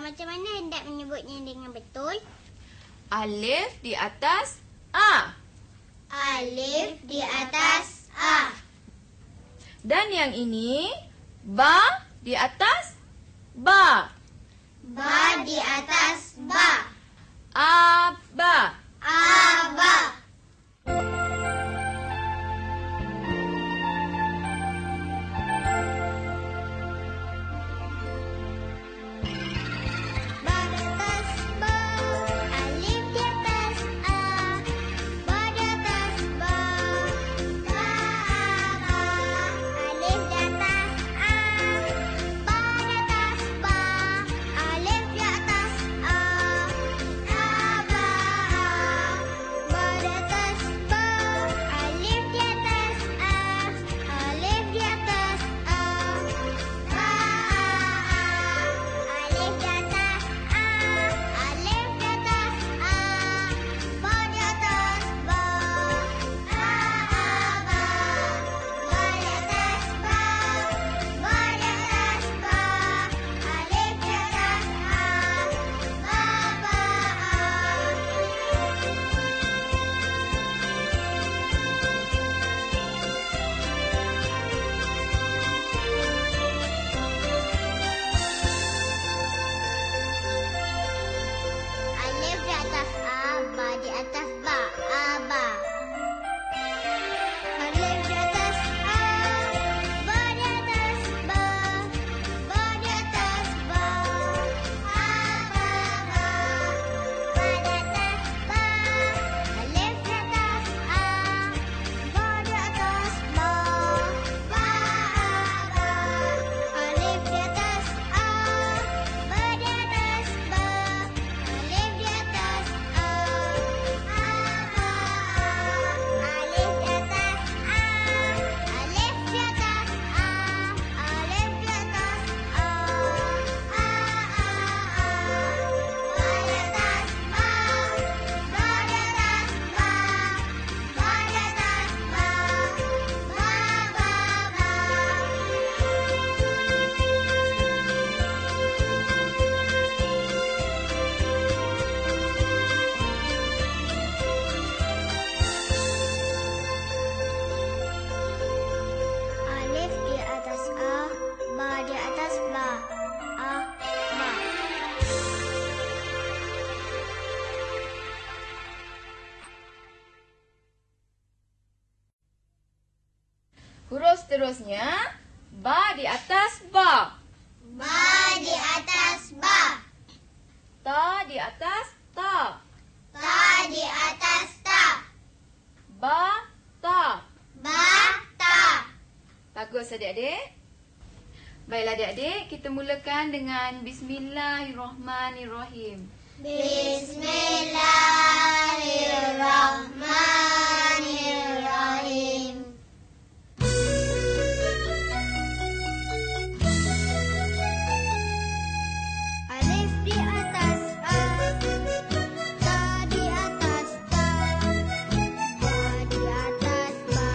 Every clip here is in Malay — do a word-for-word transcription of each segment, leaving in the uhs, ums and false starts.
macam mana hendak menyebutnya dengan betul? Alif di atas A. Alif di atas A. Dan yang ini ba di atas ba. Ba di atas ba. Aba. Aba. Huruf seterusnya, ba di atas ba. Ba di atas ba. Ta di atas ta. Ta di atas ta. Ba ta. Ba ta. Bagus adik-adik. Baiklah adik-adik, kita mulakan dengan Bismillahirrahmanirrahim. Bismillahirrahmanirrahim. Alif di atas A, ta di atas ta, ba di atas ba,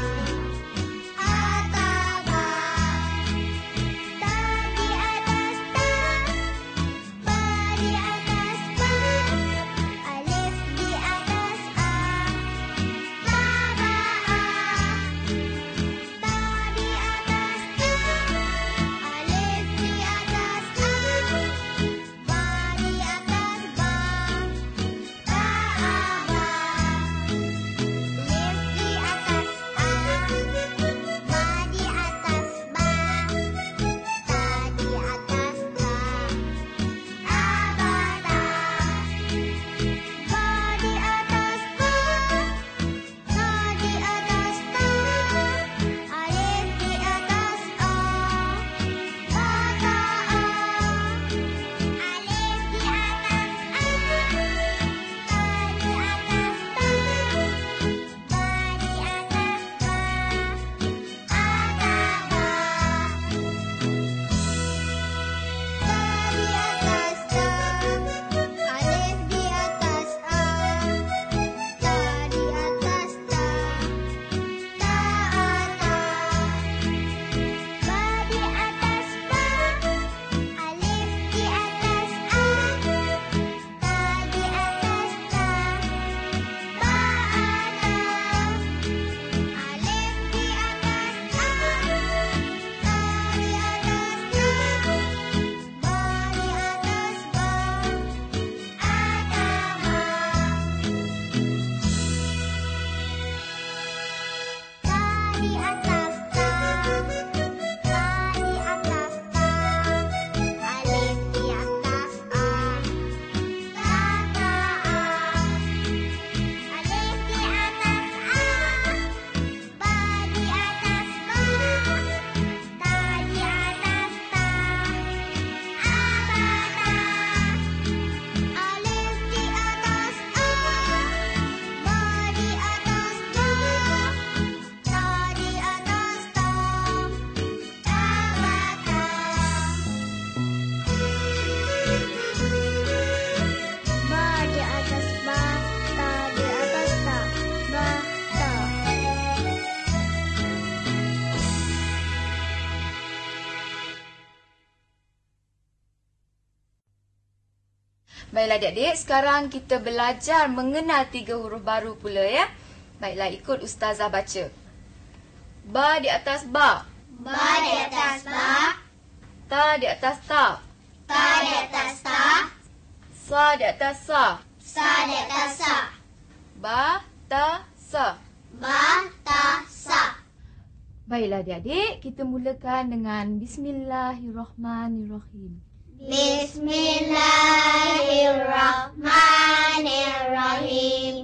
ataba. Ta di atas ta, ba di atas ba, alif di atas A, di atas ta, ta di atas ta, alif di atas a, ta ta a, alif di atas a, ba di atas ba, ta di atas ta, abata, alif di atas a, ba di atas ba, ta di atas ta, abata. Ba di atas ba, ta di atas ta, bata. Baiklah adik-adik, sekarang kita belajar mengenal tiga huruf baru pula ya. Baiklah, ikut Ustazah baca. Ba di atas ba, Ba di atas ba, ta di atas ta, ta di atas ta, sa di atas sa, sa di atas sa, ba, ta, sa. ba, ta, sa. Baiklah adik-adik, kita mulakan dengan Bismillahirrahmanirrahim. Bismillahirrahmanirrahim.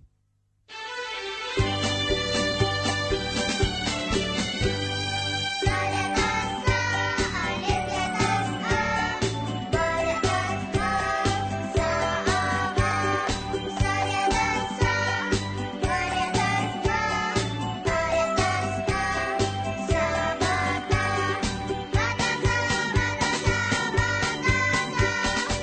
Sa di atas sa, alif di atas a, ba di atas ba, sa a ba, sa di atas sa, ba di atas ba, ta di atas ta, sa ba ta, ba ta sa, ba ta sa, ba ta sa.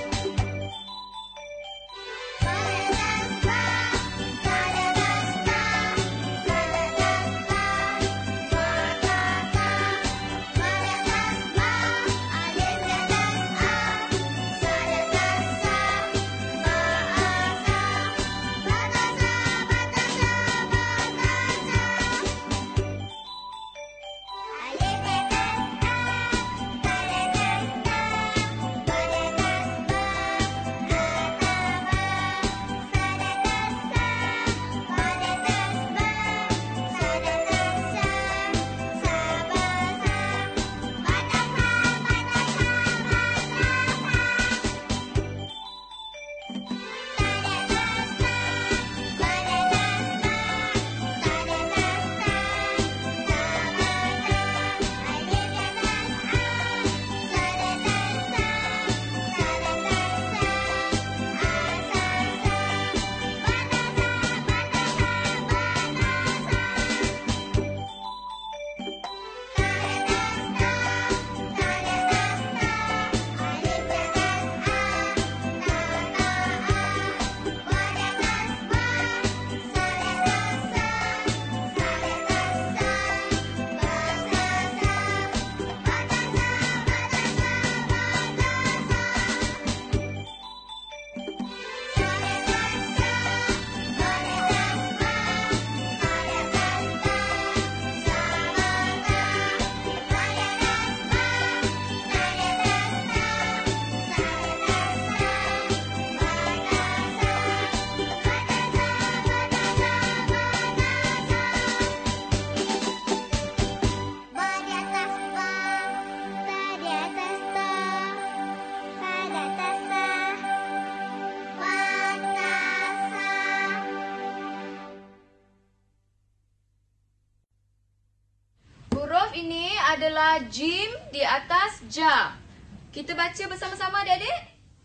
Huruf ini adalah jim di atas ja. Kita baca bersama-sama adik-adik.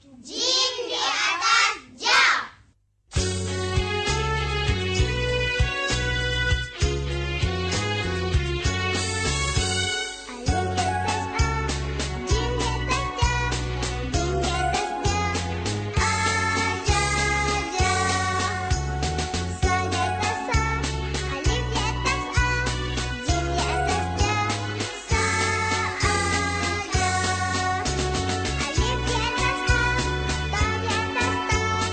Jim di atas ja. Alif di atas A,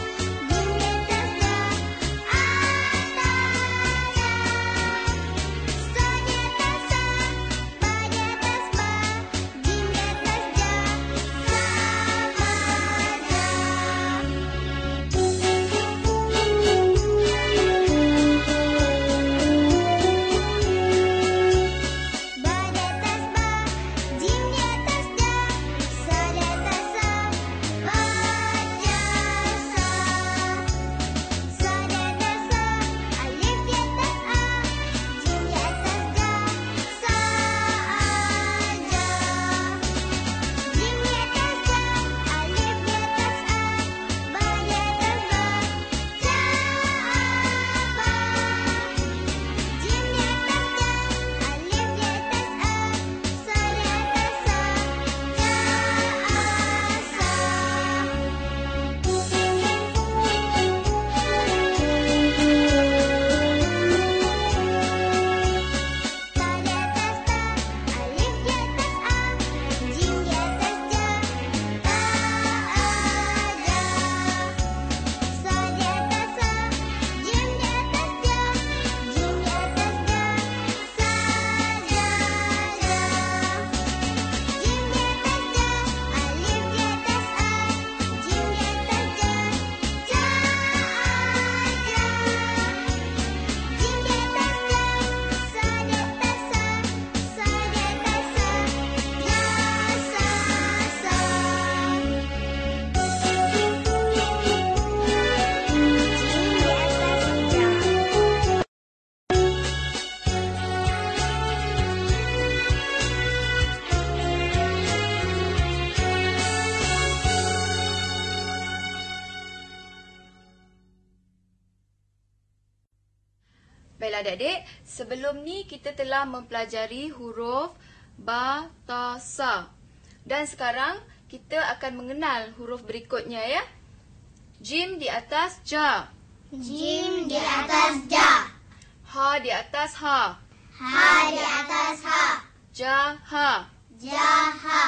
Baiklah adik-adik, sebelum ni kita telah mempelajari huruf ba, ta, sa. Dan sekarang kita akan mengenal huruf berikutnya ya. Jim di atas ja. Jim di atas ja. Ha di atas ha. Ha di atas ha. Ja, ha. Ja, ha.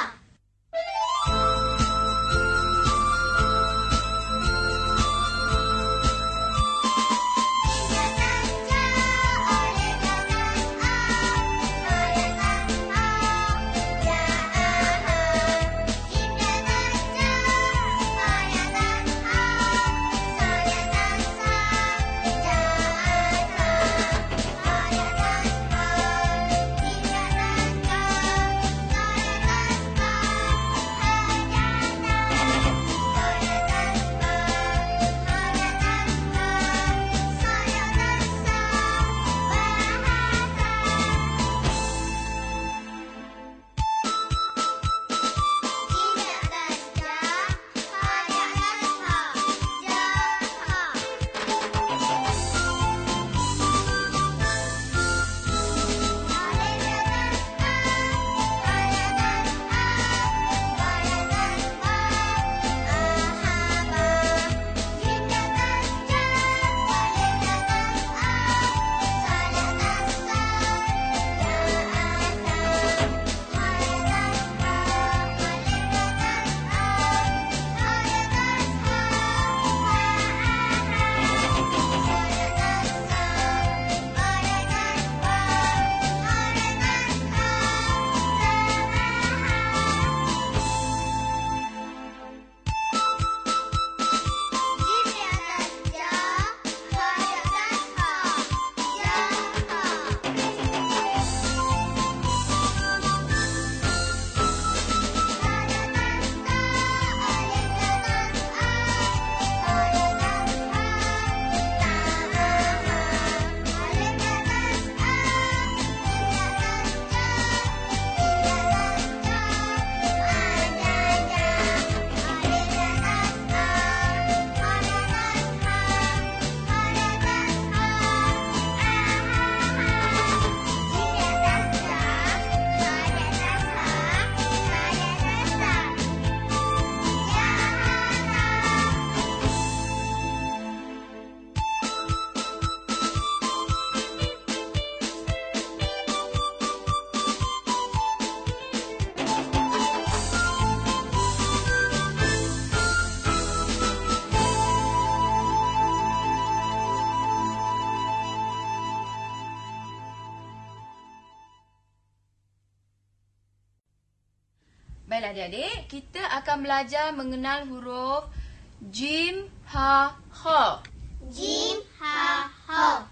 Baiklah adik-adik, kita akan belajar mengenal huruf jim, ha, ha. Jim, ha, ha.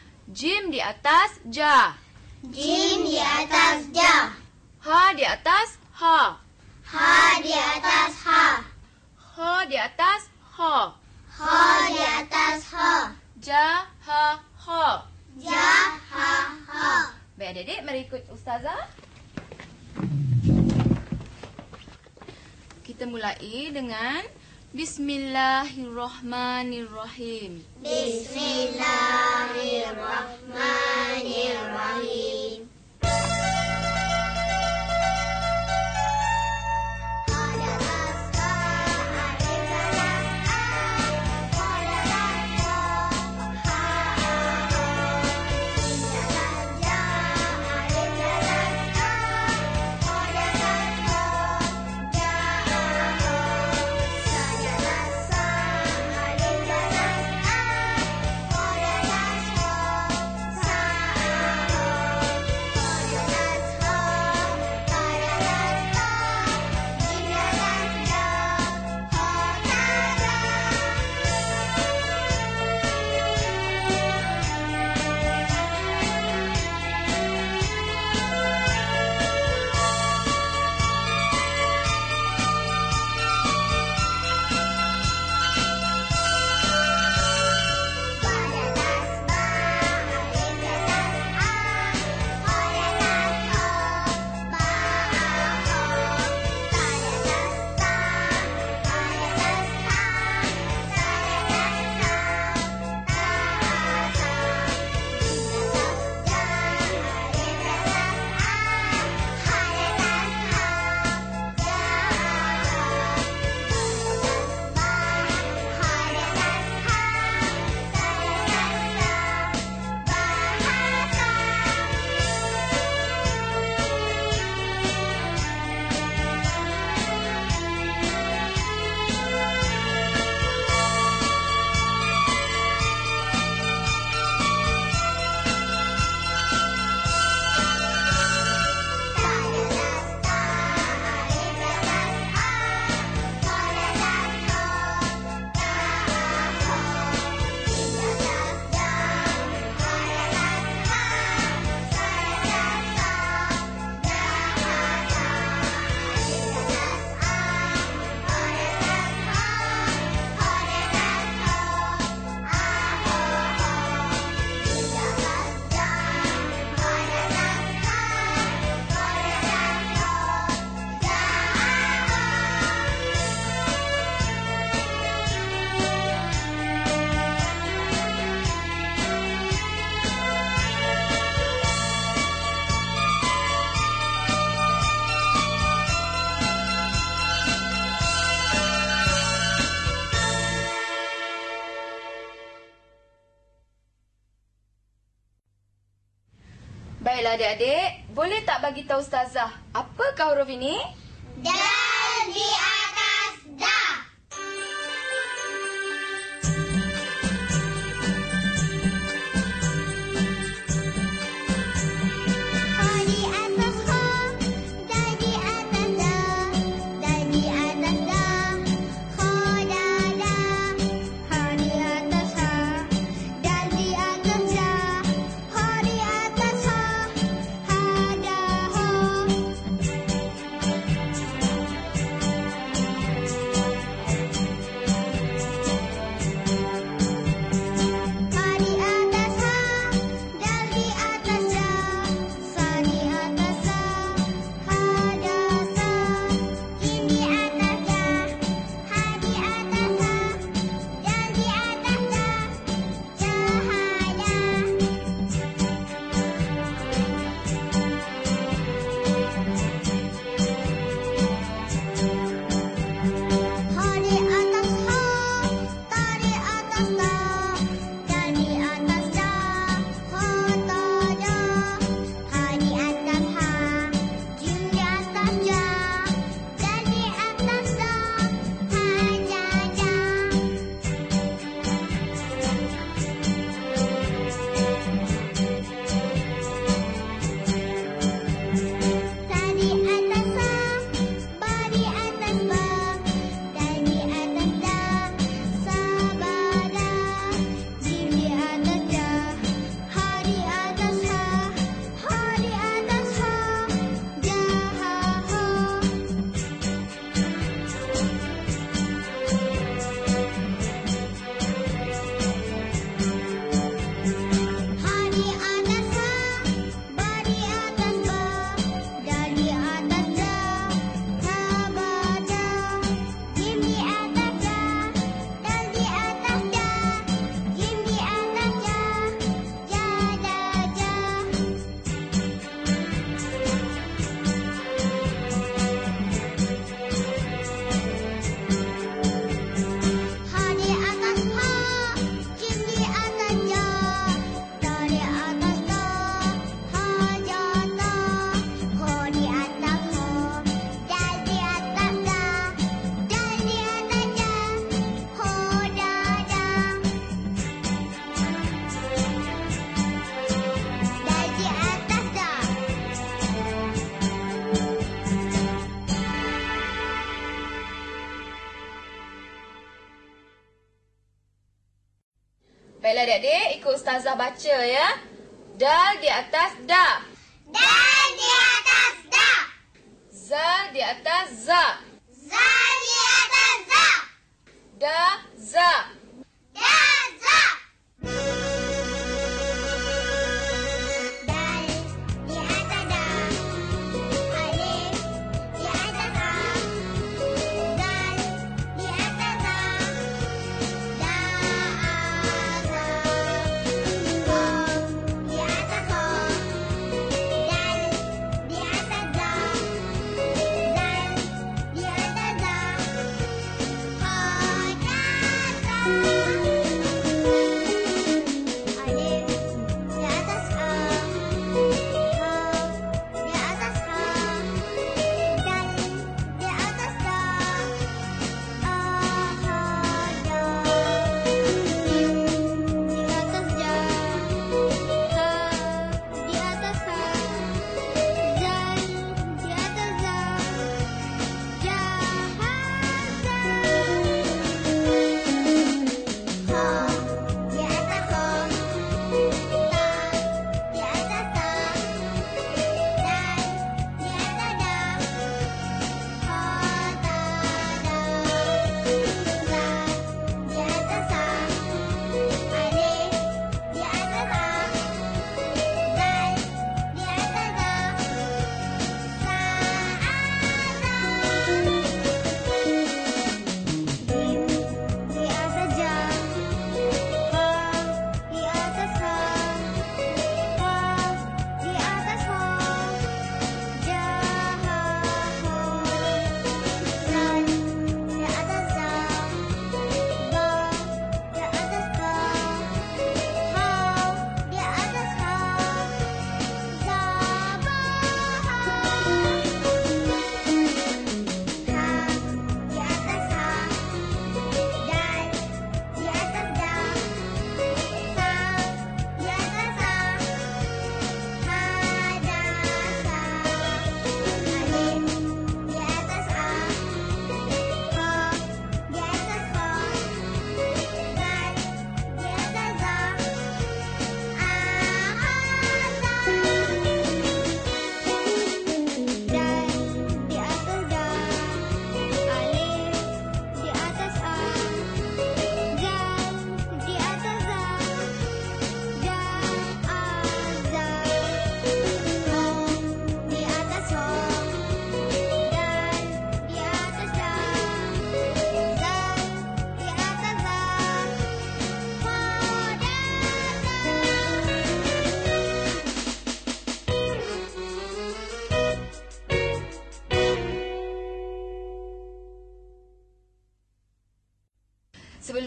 Jim di atas ja. Jim di atas ja. Ha di atas ha. Ha di atas ha. Ha di atas ha. Ha di atas ha. Ja, ha, ha. Ja, ha, ha. Baik adik-adik, mari ikut Ustazah. Kita mulai dengan Bismillahirrahmanirrahim. Bismillahirrahmanirrahim. Sa Baiklah adik-adik, boleh tak bagi tahu Ustazah, apakah huruf ini? Dal di atas da. Ha di atas ha, dal di atas da, dal di atas da. Ha da da, ha di atas ha, dal di atas da. Ha di atas ha, ha da ha. Hari atas ha, dal di atas da, sa di atas sa, ha da sa. Ini atas da, ha di atas ha, dal di atas da, cahaya. Hari atas ha, tari atas da, dari atas da, ha ta da. Hari atas ha, jim di atas ja, dari atas da, ha ja ja. Tadi atas sa, bari atas ba, dari atas da, sabada. Jim di atas da, hari atas ha, hari atas ha, jaha ha. Hari atas ha, bari atas ba, dari atas da, sabada. Jim di atas da, dal di atas da, jim di atas da, jada ja. Hari atas ha, jim di atas ja, dari atas da, ha jata. Hari atas ha, dal di atas da, dal di atas ja, ho da da. Dal di atas da. Baiklah adik-adik, ikut Ustazah baca ya. Dal di atas da. Dal di atas da, Za di atas za. za di atas za, Da, za. da za. Dal di atas da, alif di atas a, dal di atas za, da a za. Ha di atas ha, dal di atas za, dal di atas za, ha da za.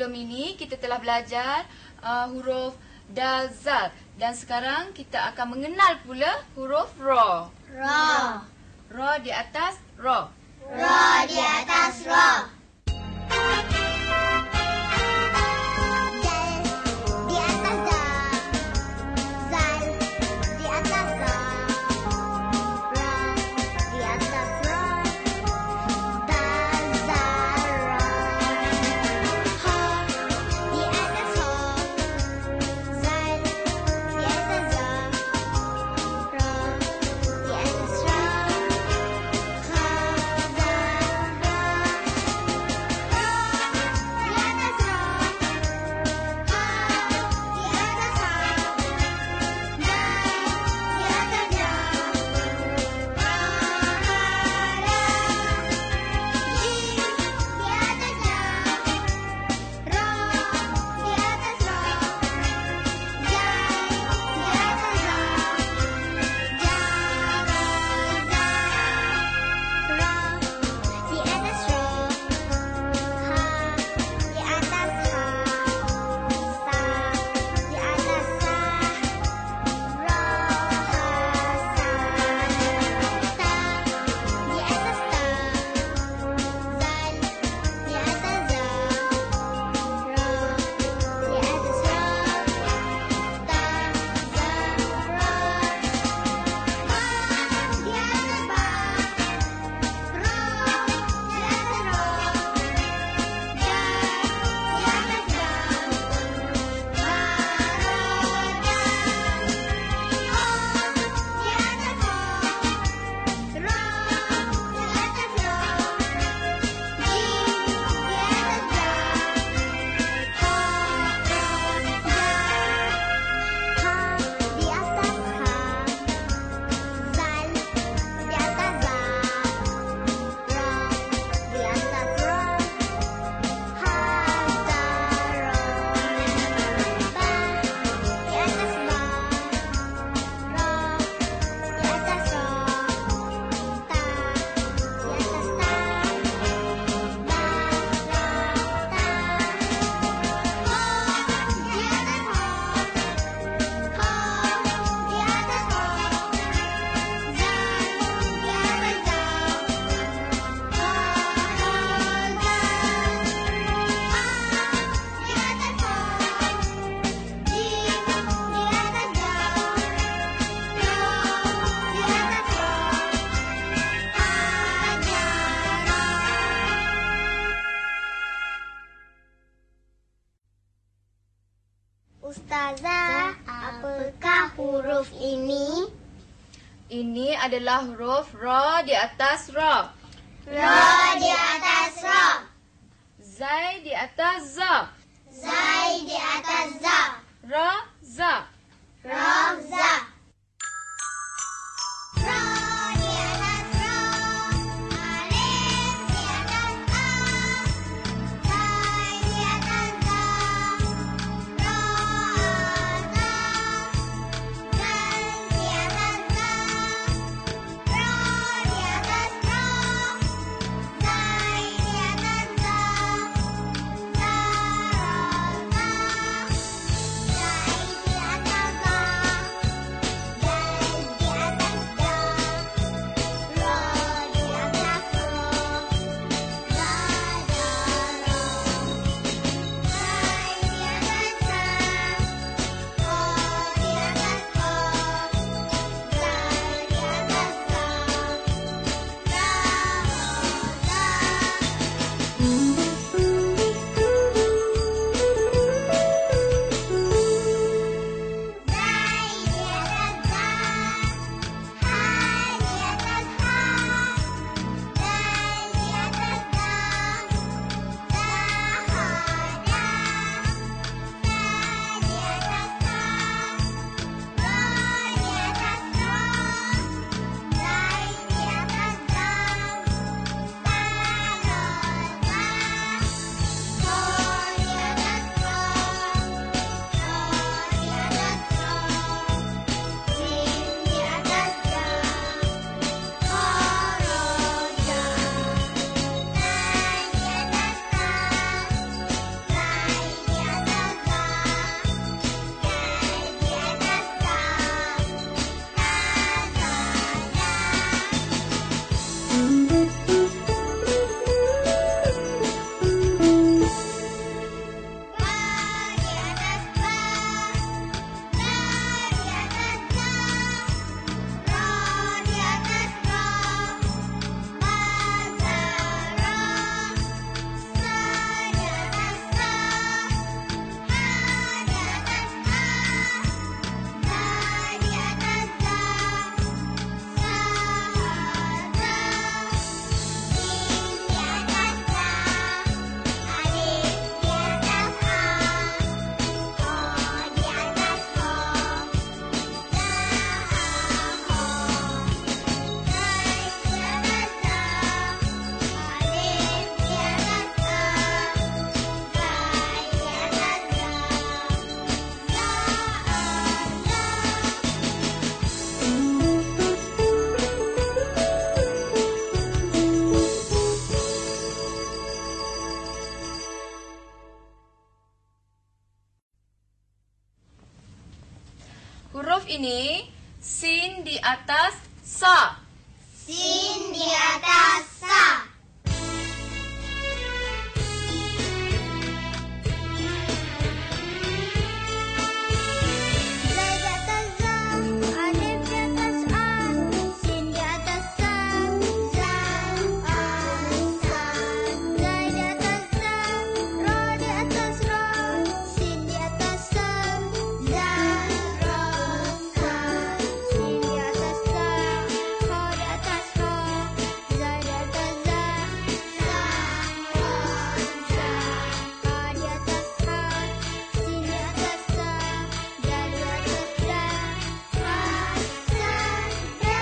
sebelum ini kita telah belajar uh, huruf dal zal dan sekarang kita akan mengenal pula huruf ra. Ra. Ra di atas ra. Ra di atas ra. Ustazah, apakah huruf ini? Ini adalah huruf ra di atas ra. Ra di atas ra. Zai di atas za. Zai di atas za. Ra za. Ra za. Ra di atas ra. Alif di atas a. Zai di atas za. Ra za. Zal di atas za. Ra di atas ra. Zai di atas za. Za ra za. Zai di atas za. ini sin di atas sa. Sin di atas sa. Zai di atas za, alif di atas a, sin di atas sa, za, a, sa. Zai di atas za, ro di atas ro, sin di atas sa, za, ro, sa. Sin di atas sa, ho di atas ho, zai di atas za, za, ho, za. Ha di atas ha, sin di atas sa, dal di atas da, ha, sa, da.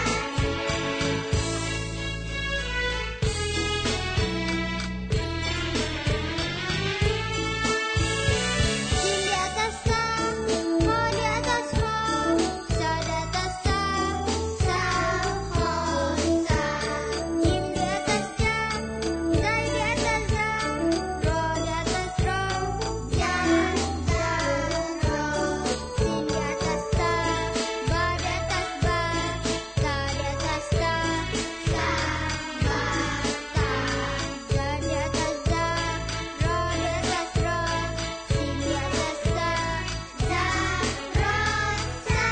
Sin di atas sa, ho di atas ho, sa di atas sa, sa, ho, sa. Jim di atas jam, zai di atas zam, ro di atas ro, jam, zam, ro. Sin di atas sa, ba di atas ba, ta di atas ta, sa, ba, ta. Za di atas za, ro di atas ro, sin di atas sa, za, ro, sa.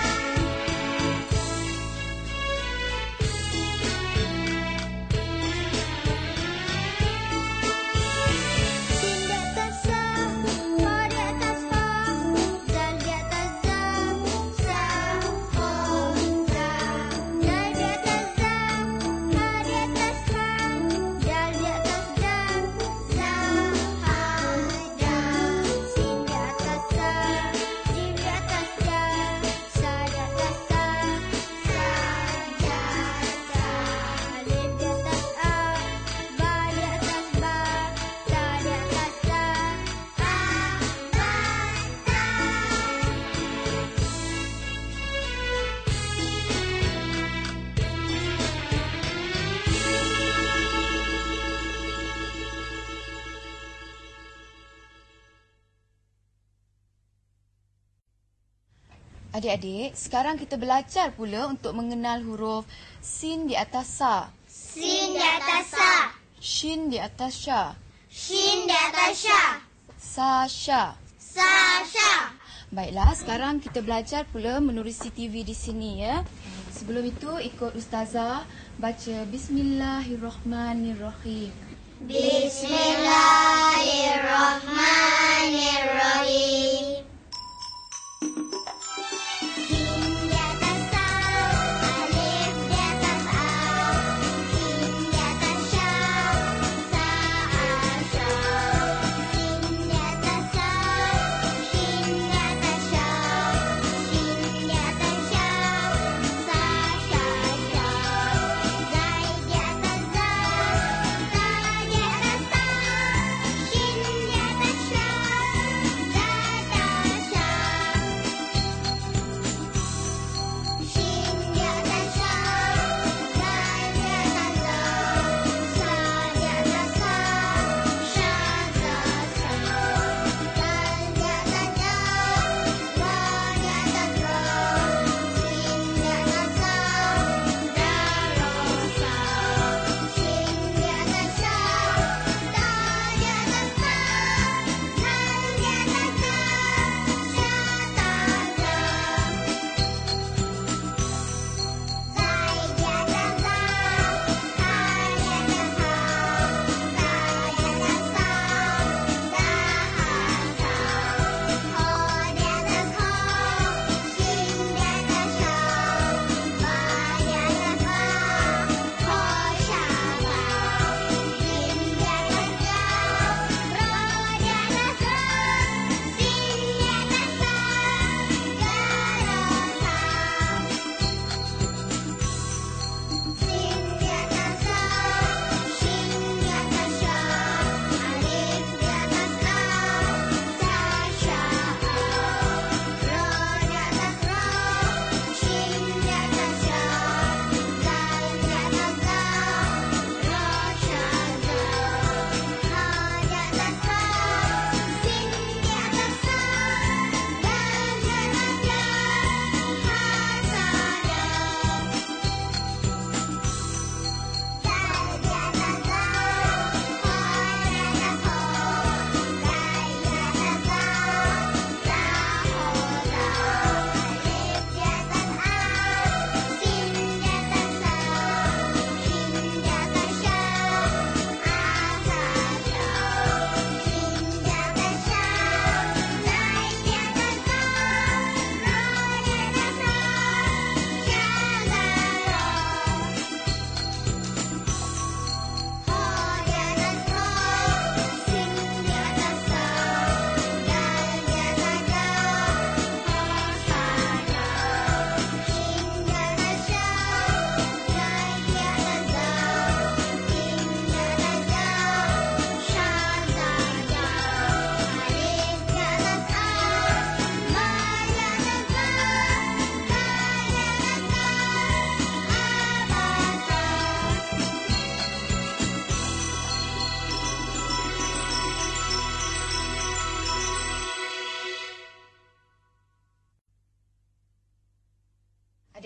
Sin di atas sa, ho di atas ho, zal di atas za, sa, ho, za. Zai di atas za, ha di atas ha, dal di atas da, za, ha, da. Sin di atas sa, jim di atas ja, sa di atas sa, sa, ja, sa. Alif di atas a, ba di atas ba, ta di atas ta, a, ba, ta. Adik-adik, sekarang kita belajar pula untuk mengenal huruf sin di atas sa, Sin di atas sa, shin di atas sha, shin di atas sha, sa sha. sa, sha. Baiklah, sekarang kita belajar pula menerusi T V di sini ya. Sebelum itu ikut ustazah baca Bismillahirrahmanirrahim. Bismillahirrahmanirrahim. Sin di atas sa, alif di atas a, sin di atas sha, sa, a, sha. Sin di atas sa, shin di atas sha, shin di atas sha, sa, sha, sha. Zai di atas za, za di atas ta, shin di atas sha, za,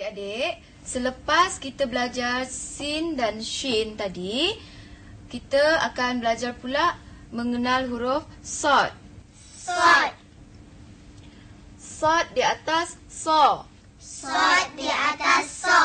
adik-adik, selepas kita belajar sin dan shin tadi, kita akan belajar pula mengenal huruf sod. Sod. Sod di atas so. Sod di atas so.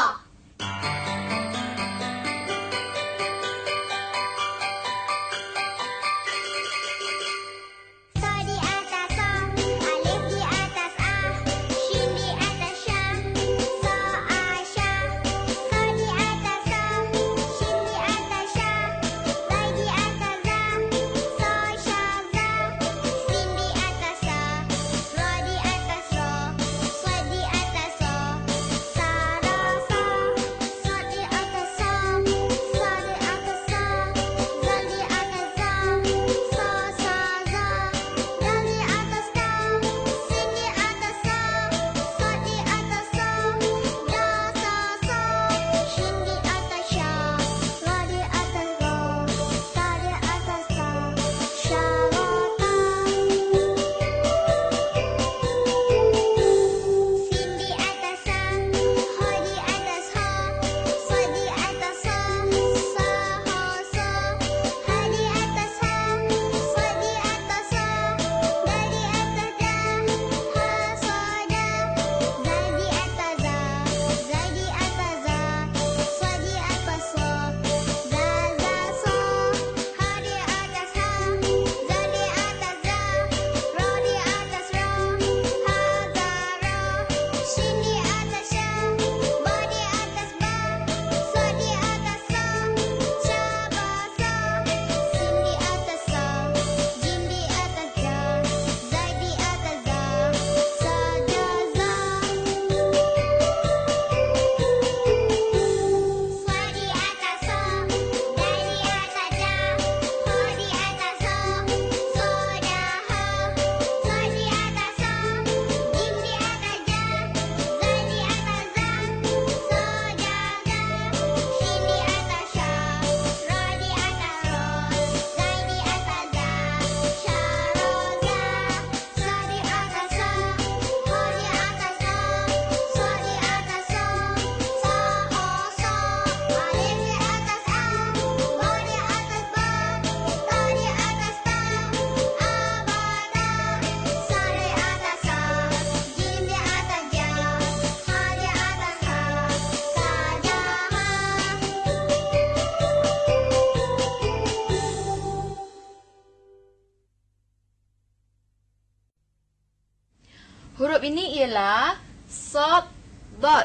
Huruf ini ialah sod dot.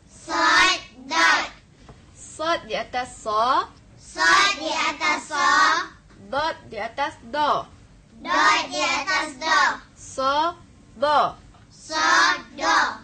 Sod dot. Sod di atas so, Sod di atas so. dot di atas do. Dot di atas do. So, do. So, do.